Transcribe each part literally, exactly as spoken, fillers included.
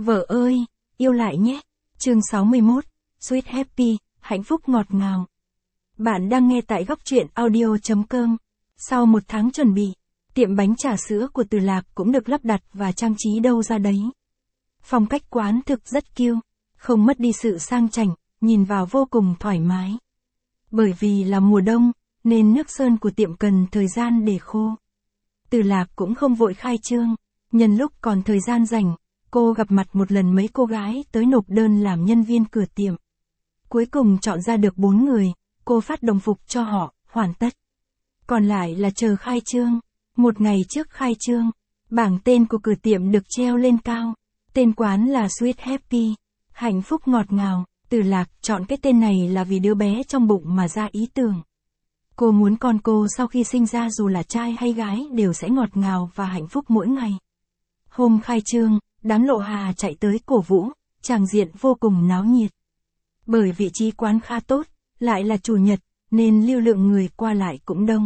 Vợ ơi, yêu lại nhé. Chương sáu mươi mốt, Sweet Happy, hạnh phúc ngọt ngào. Bạn đang nghe tại góc truyện audio chấm com. Sau một tháng chuẩn bị, tiệm bánh trà sữa của Từ Lạc cũng được lắp đặt và trang trí đâu ra đấy. Phong cách quán thực rất cute, không mất đi sự sang chảnh, nhìn vào vô cùng thoải mái. Bởi vì là mùa đông, nên nước sơn của tiệm cần thời gian để khô. Từ Lạc cũng không vội khai trương, nhân lúc còn thời gian rảnh, cô gặp mặt một lần mấy cô gái tới nộp đơn làm nhân viên cửa tiệm. Cuối cùng chọn ra được bốn người, cô phát đồng phục cho họ, hoàn tất. Còn lại là chờ khai trương. Một ngày trước khai trương, bảng tên của cửa tiệm được treo lên cao. Tên quán là Sweet Happy, hạnh phúc ngọt ngào. Từ Lạc chọn cái tên này là vì đứa bé trong bụng mà ra ý tưởng. Cô muốn con cô sau khi sinh ra dù là trai hay gái đều sẽ ngọt ngào và hạnh phúc mỗi ngày. Hôm khai trương, đám Lộ Hà chạy tới cổ vũ, tràng diện vô cùng náo nhiệt. Bởi vị trí quán khá tốt, lại là chủ nhật, nên lưu lượng người qua lại cũng đông.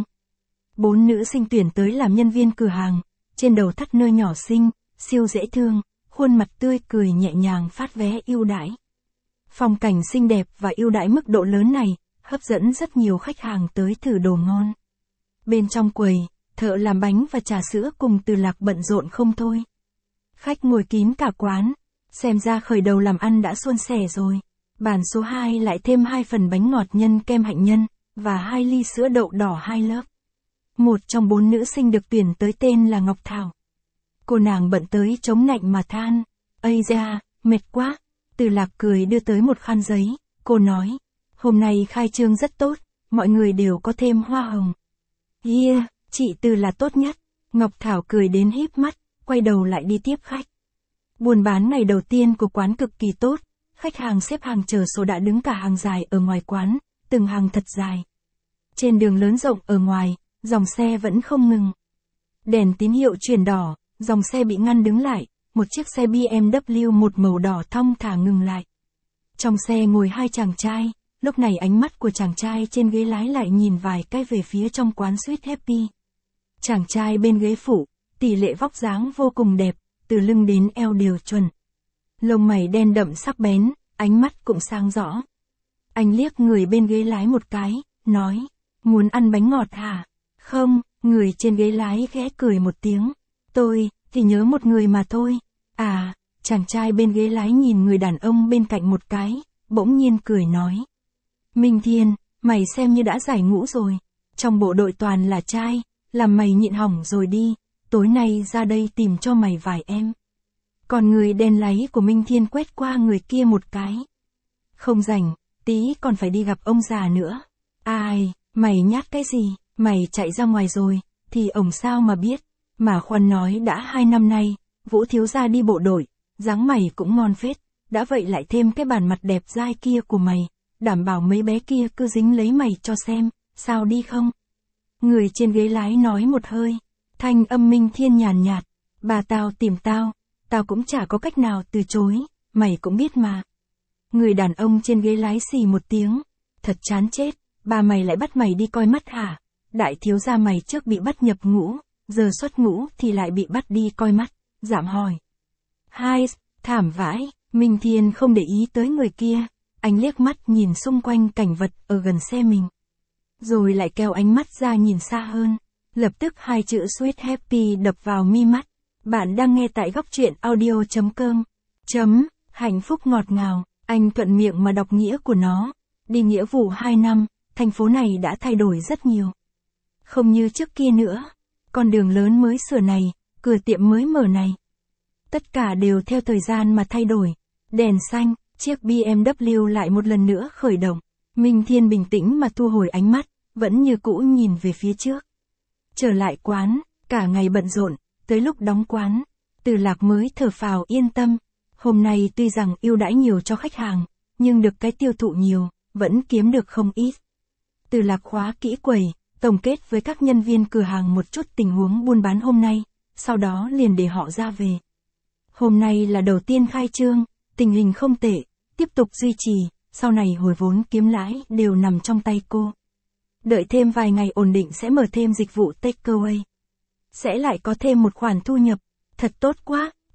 Bốn nữ sinh tuyển tới làm nhân viên cửa hàng, trên đầu thắt nơ nhỏ xinh, siêu dễ thương, khuôn mặt tươi cười nhẹ nhàng phát vé ưu đãi. Phong cảnh xinh đẹp và ưu đãi mức độ lớn này, hấp dẫn rất nhiều khách hàng tới thử đồ ngon. Bên trong quầy, thợ làm bánh và trà sữa cùng Từ Lạc bận rộn không thôi. Khách ngồi kín cả quán, xem ra khởi đầu làm ăn đã suôn sẻ rồi. Bàn số hai lại thêm hai phần bánh ngọt nhân kem hạnh nhân, và hai ly sữa đậu đỏ hai lớp. Một trong bốn nữ sinh được tuyển tới tên là Ngọc Thảo. Cô nàng bận tới chống nạnh mà than, ây da, mệt quá. Từ Lạc cười đưa tới một khăn giấy, cô nói, hôm nay khai trương rất tốt, mọi người đều có thêm hoa hồng. Yeah, chị Từ là tốt nhất. Ngọc Thảo cười đến híp mắt, quay đầu lại đi tiếp khách. Buôn bán ngày đầu tiên của quán cực kỳ tốt, khách hàng xếp hàng chờ số đã đứng cả hàng dài ở ngoài quán, từng hàng thật dài. Trên đường lớn rộng ở ngoài, dòng xe vẫn không ngừng. Đèn tín hiệu chuyển đỏ, dòng xe bị ngăn đứng lại, một chiếc xe bê em vê một màu đỏ thong thả ngừng lại. Trong xe ngồi hai chàng trai, lúc này ánh mắt của chàng trai trên ghế lái lại nhìn vài cái về phía trong quán Sweet Happy. Chàng trai bên ghế phụ, tỷ lệ vóc dáng vô cùng đẹp, từ lưng đến eo đều chuẩn. Lông mày đen đậm sắc bén, ánh mắt cũng sáng rõ. Anh liếc người bên ghế lái một cái, nói, muốn ăn bánh ngọt hả? Không, người trên ghế lái khẽ cười một tiếng. Tôi, thì nhớ một người mà thôi. À, chàng trai bên ghế lái nhìn người đàn ông bên cạnh một cái, bỗng nhiên cười nói. Minh Thiên, mày xem như đã giải ngũ rồi. Trong bộ đội toàn là trai, làm mày nhịn hỏng rồi đi, tối nay ra đây tìm cho mày vài em. Còn người đen láy của Minh Thiên quét qua người kia một cái. Không rảnh, tí còn phải đi gặp ông già nữa. Ai, mày nhát cái gì, mày chạy ra ngoài rồi, thì ổng sao mà biết. Mà khoan nói đã hai năm nay, Vũ thiếu gia đi bộ đội, dáng mày cũng ngon phết, đã vậy lại thêm cái bản mặt đẹp dai kia của mày, đảm bảo mấy bé kia cứ dính lấy mày cho xem, sao đi không? Người trên ghế lái nói một hơi, thanh âm Minh Thiên nhàn nhạt, bà tao tìm tao, tao cũng chả có cách nào từ chối, mày cũng biết mà. Người đàn ông trên ghế lái xì một tiếng, thật chán chết, bà mày lại bắt mày đi coi mắt hả? Đại thiếu gia mày trước bị bắt nhập ngũ, giờ xuất ngũ thì lại bị bắt đi coi mắt, giảm hỏi. Hai, thảm vãi, Minh Thiên không để ý tới người kia, anh liếc mắt nhìn xung quanh cảnh vật ở gần xe mình. Rồi lại kéo ánh mắt ra nhìn xa hơn, lập tức hai chữ Sweet Happy đập vào mi mắt. Bạn đang nghe tại góc truyện audio chấm com. Chấm, hạnh phúc ngọt ngào, anh thuận miệng mà đọc nghĩa của nó. Đi nghĩa vụ hai năm, thành phố này đã thay đổi rất nhiều. Không như trước kia nữa, con đường lớn mới sửa này, cửa tiệm mới mở này. Tất cả đều theo thời gian mà thay đổi. Đèn xanh, chiếc bê em vê lại một lần nữa khởi động. Minh Thiên bình tĩnh mà thu hồi ánh mắt, vẫn như cũ nhìn về phía trước. Trở lại quán, cả ngày bận rộn, tới lúc đóng quán, Từ Lạc mới thở phào yên tâm. Hôm nay tuy rằng ưu đãi nhiều cho khách hàng, nhưng được cái tiêu thụ nhiều, vẫn kiếm được không ít. Từ Lạc khóa kỹ quầy, tổng kết với các nhân viên cửa hàng một chút tình huống buôn bán hôm nay, sau đó liền để họ ra về. Hôm nay là đầu tiên khai trương, tình hình không tệ, tiếp tục duy trì, sau này hồi vốn kiếm lãi đều nằm trong tay cô. Đợi thêm vài ngày ổn định sẽ mở thêm dịch vụ takeaway. Sẽ lại có thêm một khoản thu nhập, thật tốt quá,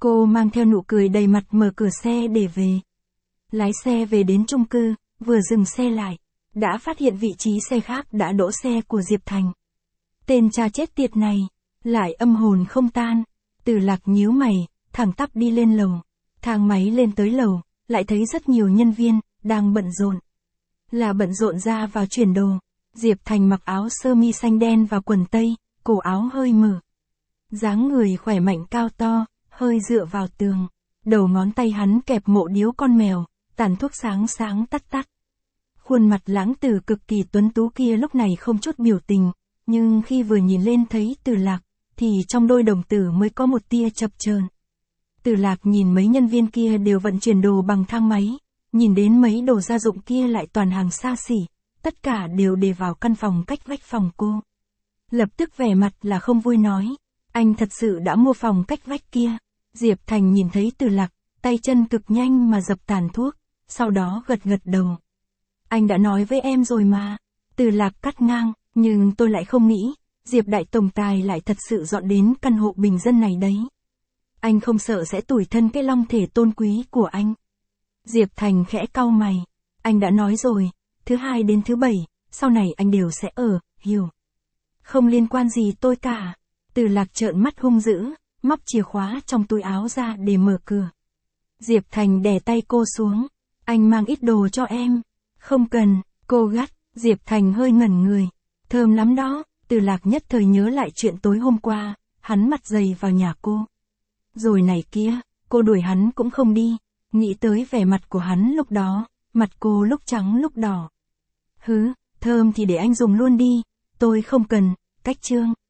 Cô mang theo nụ cười đầy mặt mở cửa xe để về. Lái xe về đến chung cư, vừa dừng xe lại, đã phát hiện vị trí xe khác đã đỗ xe của Diệp Thành. Tên cha chết tiệt này, lại âm hồn không tan. Từ Lạc nhíu mày, thẳng tắp đi lên lầu. Thang máy lên tới lầu, lại thấy rất nhiều nhân viên, đang bận rộn. Là bận rộn ra vào chuyển đồ. Diệp Thành mặc áo sơ mi xanh đen và quần tây, cổ áo hơi mở. Dáng người khỏe mạnh cao to, hơi dựa vào tường. Đầu ngón tay hắn kẹp mộ điếu con mèo, tàn thuốc sáng sáng tắt tắt. Khuôn mặt lãng tử cực kỳ tuấn tú kia lúc này không chút biểu tình, nhưng khi vừa nhìn lên thấy Từ Lạc, thì trong đôi đồng tử mới có một tia chập chờn. Từ Lạc nhìn mấy nhân viên kia đều vận chuyển đồ bằng thang máy, nhìn đến mấy đồ gia dụng kia lại toàn hàng xa xỉ, tất cả đều để vào căn phòng cách vách phòng cô. Lập tức vẻ mặt là không vui nói, anh thật sự đã mua phòng cách vách kia. Diệp Thành nhìn thấy Từ Lạc, tay chân cực nhanh mà dập tàn thuốc, sau đó gật gật đầu. Anh đã nói với em rồi mà. Từ Lạc cắt ngang, nhưng tôi lại không nghĩ, Diệp đại tổng tài lại thật sự dọn đến căn hộ bình dân này đấy. Anh không sợ sẽ tủi thân cái long thể tôn quý của anh. Diệp Thành khẽ cau mày. Anh đã nói rồi, thứ hai đến thứ bảy, sau này anh đều sẽ ở, hiểu. Không liên quan gì tôi cả. Từ Lạc trợn mắt hung dữ, móc chìa khóa trong túi áo ra để mở cửa. Diệp Thành đè tay cô xuống. Anh mang ít đồ cho em. Không cần, cô gắt. Diệp Thành hơi ngẩn người. Thơm lắm đó. Từ Lạc nhất thời nhớ lại chuyện tối hôm qua, hắn mặt dày vào nhà cô. Rồi này kia, cô đuổi hắn cũng không đi. Nghĩ tới vẻ mặt của hắn lúc đó, mặt cô lúc trắng lúc đỏ. Hứ, thơm thì để anh dùng luôn đi, tôi không cần, cách chương.